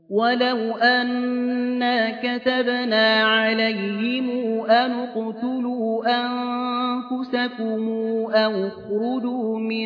ولو أنا كتبنا عليهم أن اقتلوا أنفسكم أو اخرجوا من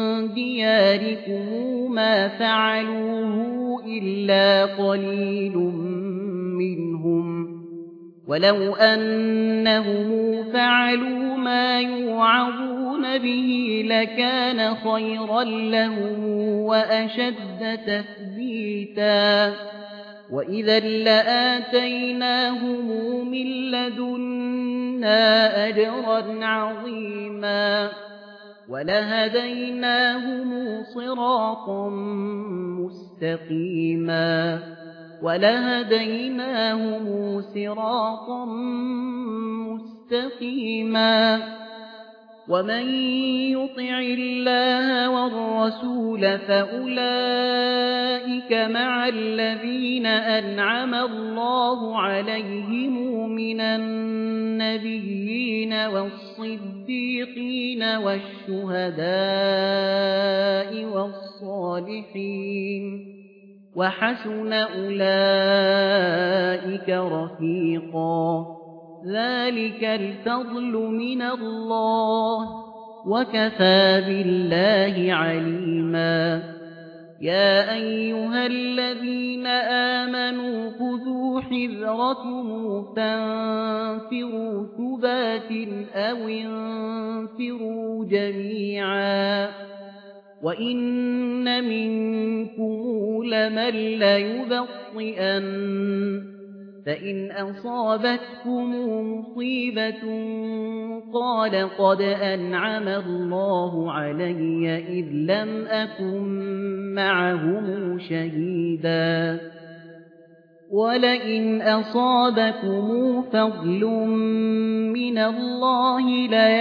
دياركم ما فعلوه إلا قليل منهم ولو أنهم فعلوا ما يوعظون به لكان خيرا لهم وأشد تثبيتا وإذا لآتيناهم من لدنا أجرا عظيما ولهديناهم صراطا مستقيما ومن يطع الله والرسول فأولئك مع الذين أنعم الله عليهم من النبيين والصديقين والشهداء والصالحين وحسن أولئك رفيقا ذلك الفضل من الله وكفى بالله عليما يا أيها الذين آمنوا خذوا حذركم فانفروا ثبات أو انفروا جميعا وإن منكم لمن ليبطئن فإن أصابتكم مصيبة قال قد أنعم الله علي إذ لم أكن معهم شهيدا ولئن أصابكم فضل من الله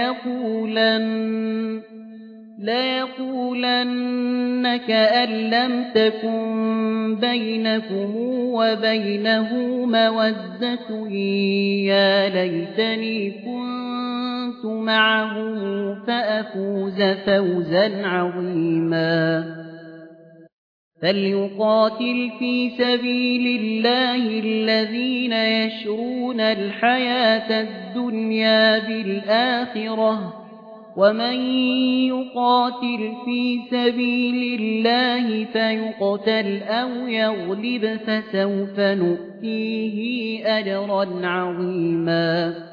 ليقولن كأن لم تكن بينكم وبينه مودة يا ليتني كنت معهم فأفوز فوزا عظيما فليقاتل في سبيل الله الذين يشرون الحياة الدنيا بالآخرة ومن يقاتل في سبيل الله فيقتل أو يغلب فسوف نؤتيه أجرا عظيما